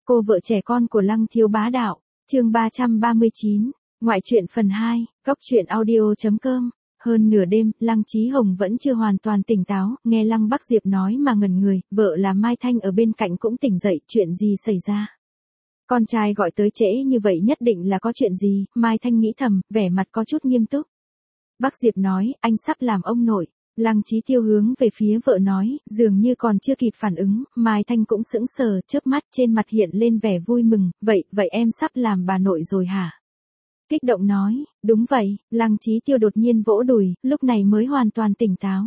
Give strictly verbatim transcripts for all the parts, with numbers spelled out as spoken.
Cô vợ trẻ con của Lăng Thiếu Bá Đạo, chương ba trăm ba mươi chín, ngoại truyện phần hai, góc truyện audio.com. Hơn nửa đêm, Lăng Chí Hồng vẫn chưa hoàn toàn tỉnh táo, nghe Lăng Bắc Diệp nói mà ngẩn người, vợ là Mai Thanh ở bên cạnh cũng tỉnh dậy, chuyện gì xảy ra? Con trai gọi tới trễ như vậy nhất định là có chuyện gì, Mai Thanh nghĩ thầm, vẻ mặt có chút nghiêm túc. Bắc Diệp nói, anh sắp làm ông nội. Lăng Chí Tiêu hướng về phía vợ nói, dường như còn chưa kịp phản ứng, Mai Thanh cũng sững sờ, chớp mắt trên mặt hiện lên vẻ vui mừng, vậy, vậy em sắp làm bà nội rồi hả? Kích động nói, đúng vậy, Lăng Chí Tiêu đột nhiên vỗ đùi, lúc này mới hoàn toàn tỉnh táo.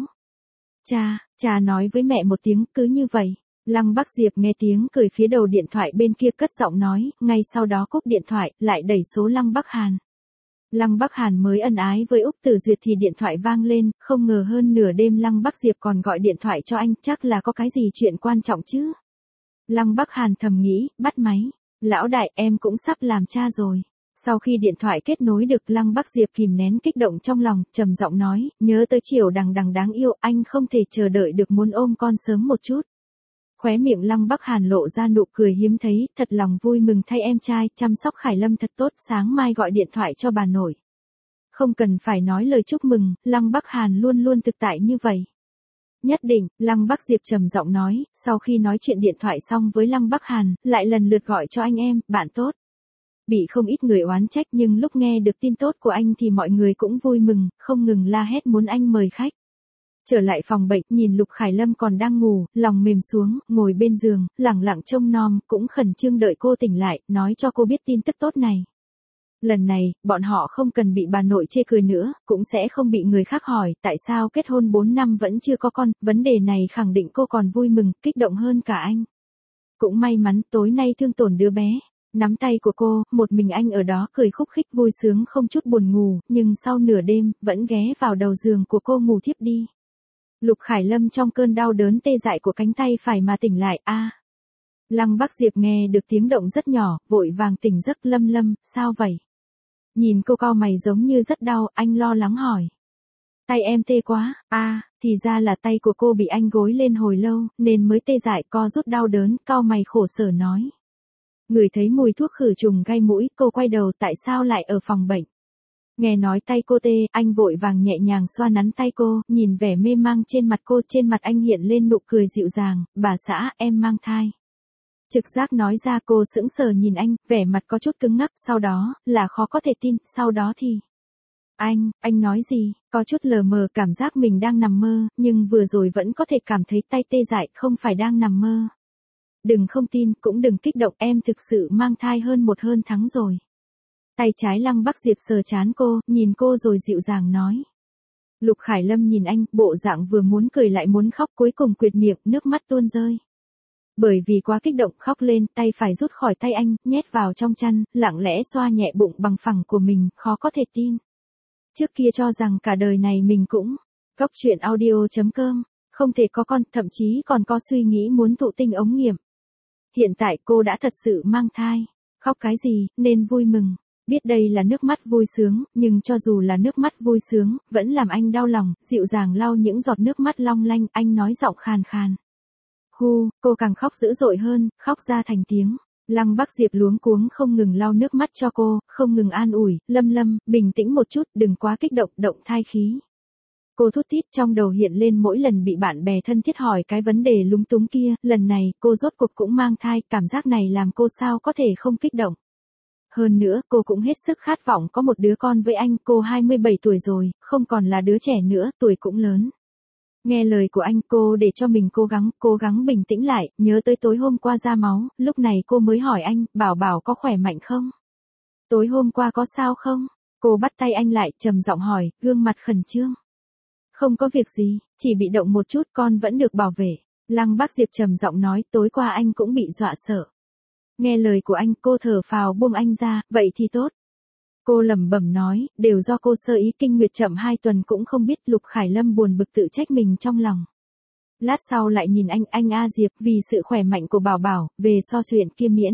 Cha, cha nói với mẹ một tiếng, cứ như vậy. Lăng Bắc Diệp nghe tiếng cười phía đầu điện thoại bên kia cất giọng nói, ngay sau đó cúp điện thoại, lại đẩy số Lăng Bắc Hàn. Lăng Bắc Hàn mới ân ái với Úc Tử Duyệt thì điện thoại vang lên, không ngờ hơn nửa đêm Lăng Bắc Diệp còn gọi điện thoại cho anh, chắc là có cái gì chuyện quan trọng chứ. Lăng Bắc Hàn thầm nghĩ, bắt máy, lão đại em cũng sắp làm cha rồi. Sau khi điện thoại kết nối được, Lăng Bắc Diệp kìm nén kích động trong lòng, trầm giọng nói, nhớ tới chiều đằng đằng đáng yêu, anh không thể chờ đợi được muốn ôm con sớm một chút. Khóe miệng Lăng Bắc Hàn lộ ra nụ cười hiếm thấy, thật lòng vui mừng thay em trai, chăm sóc Khải Lâm thật tốt, sáng mai gọi điện thoại cho bà nội. Không cần phải nói lời chúc mừng, Lăng Bắc Hàn luôn luôn thực tại như vậy. Nhất định, Lăng Bắc Diệp trầm giọng nói, sau khi nói chuyện điện thoại xong với Lăng Bắc Hàn, lại lần lượt gọi cho anh em, bạn tốt. Bị không ít người oán trách nhưng lúc nghe được tin tốt của anh thì mọi người cũng vui mừng, không ngừng la hét muốn anh mời khách. Trở lại phòng bệnh, nhìn Lục Khải Lâm còn đang ngủ, lòng mềm xuống, ngồi bên giường, lẳng lặng trông nom, cũng khẩn trương đợi cô tỉnh lại, nói cho cô biết tin tức tốt này. Lần này, bọn họ không cần bị bà nội chê cười nữa, cũng sẽ không bị người khác hỏi, tại sao kết hôn bốn năm vẫn chưa có con, vấn đề này khẳng định cô còn vui mừng, kích động hơn cả anh. Cũng may mắn, tối nay thương tổn đứa bé. Nắm tay của cô, một mình anh ở đó cười khúc khích vui sướng không chút buồn ngủ, nhưng sau nửa đêm, vẫn ghé vào đầu giường của cô ngủ thiếp đi. Lục Khải Lâm trong cơn đau đớn tê dại của cánh tay phải mà tỉnh lại, a. À. Lăng Bắc Diệp nghe được tiếng động rất nhỏ, vội vàng tỉnh giấc. Lâm Lâm, sao vậy? Nhìn cô cau mày giống như rất đau, anh lo lắng hỏi. Tay em tê quá, a, à, thì ra là tay của cô bị anh gối lên hồi lâu, nên mới tê dại co rút đau đớn, cau mày khổ sở nói. Ngửi thấy mùi thuốc khử trùng gây mũi, cô quay đầu, tại sao lại ở phòng bệnh? Nghe nói tay cô tê, anh vội vàng nhẹ nhàng xoa nắn tay cô, nhìn vẻ mê mang trên mặt cô, trên mặt anh hiện lên nụ cười dịu dàng, bà xã, em mang thai. Trực giác nói ra, cô sững sờ nhìn anh, vẻ mặt có chút cứng ngắc, sau đó, là khó có thể tin, sau đó thì... Anh, anh nói gì, có chút lờ mờ cảm giác mình đang nằm mơ, nhưng vừa rồi vẫn có thể cảm thấy tay tê dại, không phải đang nằm mơ. Đừng không tin, cũng đừng kích động, em thực sự mang thai hơn một hơn tháng rồi. Tay trái Lăng Bắc Diệp sờ trán cô, nhìn cô rồi dịu dàng nói. Lục Khải Lâm nhìn anh, bộ dạng vừa muốn cười lại muốn khóc, cuối cùng quệt miệng, nước mắt tuôn rơi. Bởi vì quá kích động khóc lên, tay phải rút khỏi tay anh, nhét vào trong chăn, lặng lẽ xoa nhẹ bụng bằng phẳng của mình, khó có thể tin. Trước kia cho rằng cả đời này mình cũng, góc truyện audio.com, không thể có con, thậm chí còn có suy nghĩ muốn thụ tinh ống nghiệm. Hiện tại cô đã thật sự mang thai, khóc cái gì, nên vui mừng. Biết đây là nước mắt vui sướng, nhưng cho dù là nước mắt vui sướng, vẫn làm anh đau lòng, dịu dàng lau những giọt nước mắt long lanh, anh nói giọng khàn khàn. Hu, cô càng khóc dữ dội hơn, khóc ra thành tiếng. Lăng Bắc Diệp luống cuống không ngừng lau nước mắt cho cô, không ngừng an ủi, Lâm Lâm, bình tĩnh một chút, đừng quá kích động, động thai khí. Cô thút thít, trong đầu hiện lên mỗi lần bị bạn bè thân thiết hỏi cái vấn đề lúng túng kia, lần này, cô rốt cuộc cũng mang thai, cảm giác này làm cô sao có thể không kích động. Hơn nữa, cô cũng hết sức khát vọng có một đứa con với anh, cô hai mươi bảy tuổi rồi, không còn là đứa trẻ nữa, tuổi cũng lớn. Nghe lời của anh, cô để cho mình cố gắng, cố gắng bình tĩnh lại, nhớ tới tối hôm qua ra máu, lúc này cô mới hỏi anh, Bảo Bảo có khỏe mạnh không? Tối hôm qua có sao không? Cô bắt tay anh lại, trầm giọng hỏi, gương mặt khẩn trương. Không có việc gì, chỉ bị động một chút, con vẫn được bảo vệ. Lăng Bắc Diệp trầm giọng nói, tối qua anh cũng bị dọa sợ. Nghe lời của anh, cô thở phào buông anh ra, vậy thì tốt. Cô lẩm bẩm nói, đều do cô sơ ý, kinh nguyệt chậm hai tuần cũng không biết. Lục Khải Lâm buồn bực tự trách mình trong lòng. Lát sau lại nhìn anh, anh A Diệp, vì sự khỏe mạnh của Bảo Bảo, về so chuyện kia miễn.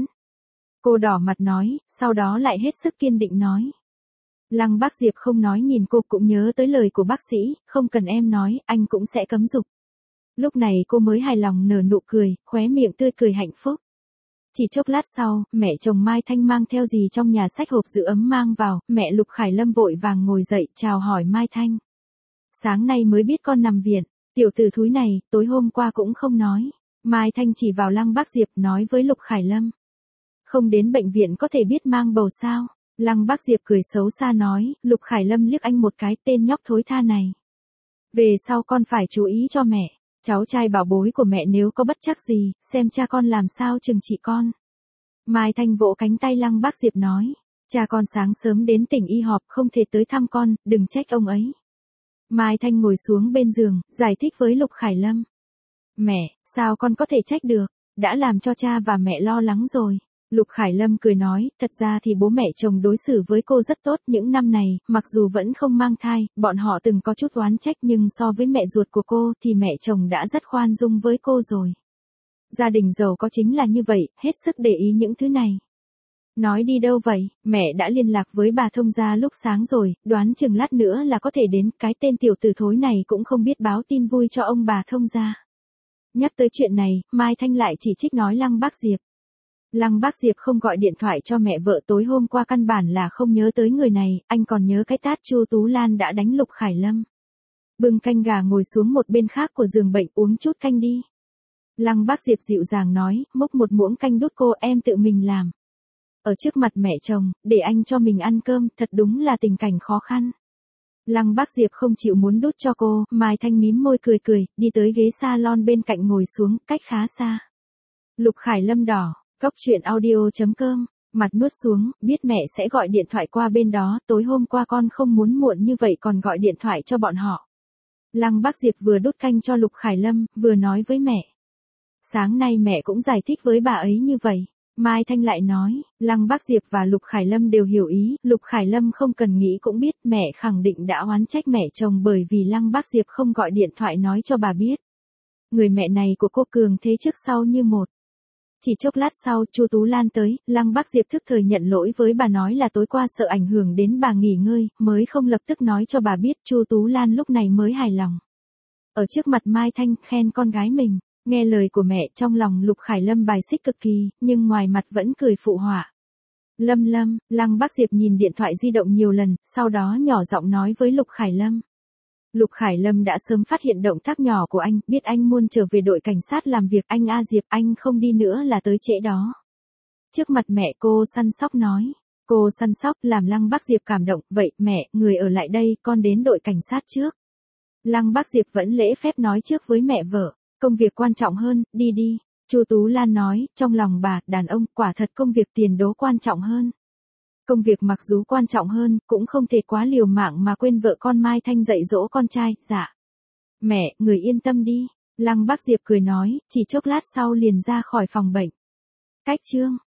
Cô đỏ mặt nói, sau đó lại hết sức kiên định nói. Lăng Bắc Diệp không nói nhìn cô, cũng nhớ tới lời của bác sĩ, không cần em nói, anh cũng sẽ cấm dục. Lúc này cô mới hài lòng nở nụ cười, khóe miệng tươi cười hạnh phúc. Chỉ chốc lát sau, mẹ chồng Mai Thanh mang theo gì trong nhà xách hộp giữ ấm mang vào, mẹ Lục Khải Lâm vội vàng ngồi dậy, chào hỏi Mai Thanh. Sáng nay mới biết con nằm viện, tiểu tử thúi này, tối hôm qua cũng không nói. Mai Thanh chỉ vào Lăng Bác Diệp nói với Lục Khải Lâm. Không đến bệnh viện có thể biết mang bầu sao? Lăng Bác Diệp cười xấu xa nói, Lục Khải Lâm liếc anh một cái, tên nhóc thối tha này. Về sau con phải chú ý cho mẹ, cháu trai bảo bối của mẹ nếu có bất trắc gì, xem cha con làm sao chừng trị con. Mai Thanh vỗ cánh tay Lăng Bác Diệp nói, cha con sáng sớm đến tỉnh y họp không thể tới thăm con, đừng trách ông ấy. Mai Thanh ngồi xuống bên giường, giải thích với Lục Khải Lâm. Mẹ, sao con có thể trách được, đã làm cho cha và mẹ lo lắng rồi. Lục Khải Lâm cười nói, thật ra thì bố mẹ chồng đối xử với cô rất tốt những năm này, mặc dù vẫn không mang thai, bọn họ từng có chút oán trách nhưng so với mẹ ruột của cô thì mẹ chồng đã rất khoan dung với cô rồi. Gia đình giàu có chính là như vậy, hết sức để ý những thứ này. Nói đi đâu vậy, mẹ đã liên lạc với bà thông gia lúc sáng rồi, đoán chừng lát nữa là có thể đến, cái tên tiểu tử thối này cũng không biết báo tin vui cho ông bà thông gia. Nhắc tới chuyện này, Mai Thanh lại chỉ trích nói Lăng Bác Diệp. Lăng Bác Diệp không gọi điện thoại cho mẹ vợ tối hôm qua căn bản là không nhớ tới người này, anh còn nhớ cái tát Chu Tú Lan đã đánh Lục Khải Lâm. Bưng canh gà ngồi xuống một bên khác của giường bệnh uống chút canh đi. Lăng Bác Diệp dịu dàng nói, múc một muỗng canh đút cô, em tự mình làm. Ở trước mặt mẹ chồng, để anh cho mình ăn cơm, thật đúng là tình cảnh khó khăn. Lăng Bác Diệp không chịu muốn đút cho cô, Mai Thanh mím môi cười cười, đi tới ghế salon bên cạnh ngồi xuống, cách khá xa. Lục Khải Lâm đỏ, cốc truyện audio chấm com, mặt nuốt xuống, biết mẹ sẽ gọi điện thoại qua bên đó, tối hôm qua con không muốn muộn như vậy còn gọi điện thoại cho bọn họ. Lăng Bác Diệp vừa đút canh cho Lục Khải Lâm, vừa nói với mẹ. Sáng nay mẹ cũng giải thích với bà ấy như vậy. Mai Thanh lại nói, Lăng Bác Diệp và Lục Khải Lâm đều hiểu ý, Lục Khải Lâm không cần nghĩ cũng biết mẹ khẳng định đã oán trách mẹ chồng bởi vì Lăng Bác Diệp không gọi điện thoại nói cho bà biết. Người mẹ này của cô cường thế trước sau như một. Chỉ chốc lát sau, Chu Tú Lan tới, Lăng Bác Diệp thức thời nhận lỗi với bà nói là tối qua sợ ảnh hưởng đến bà nghỉ ngơi, mới không lập tức nói cho bà biết. Chu Tú Lan lúc này mới hài lòng. Ở trước mặt Mai Thanh, khen con gái mình. Nghe lời của mẹ, trong lòng Lục Khải Lâm bài xích cực kỳ, nhưng ngoài mặt vẫn cười phụ họa. Lâm Lâm, Lăng Bác Diệp nhìn điện thoại di động nhiều lần, sau đó nhỏ giọng nói với Lục Khải Lâm. Lục Khải Lâm đã sớm phát hiện động tác nhỏ của anh, biết anh muốn trở về đội cảnh sát làm việc, anh A Diệp, anh không đi nữa là tới trễ đó. Trước mặt mẹ cô săn sóc nói. Cô săn sóc làm Lăng Bác Diệp cảm động, vậy mẹ, người ở lại đây, con đến đội cảnh sát trước. Lăng Bác Diệp vẫn lễ phép nói trước với mẹ vợ. Công việc quan trọng hơn, đi đi. Chu Tú Lan nói, trong lòng bà, đàn ông, quả thật công việc tiền đố quan trọng hơn. Công việc mặc dù quan trọng hơn, cũng không thể quá liều mạng mà quên vợ con. Mai Thanh dạy dỗ con trai, dạ. Mẹ, người yên tâm đi. Lăng Bác Diệp cười nói, chỉ chốc lát sau liền ra khỏi phòng bệnh. Cách chương.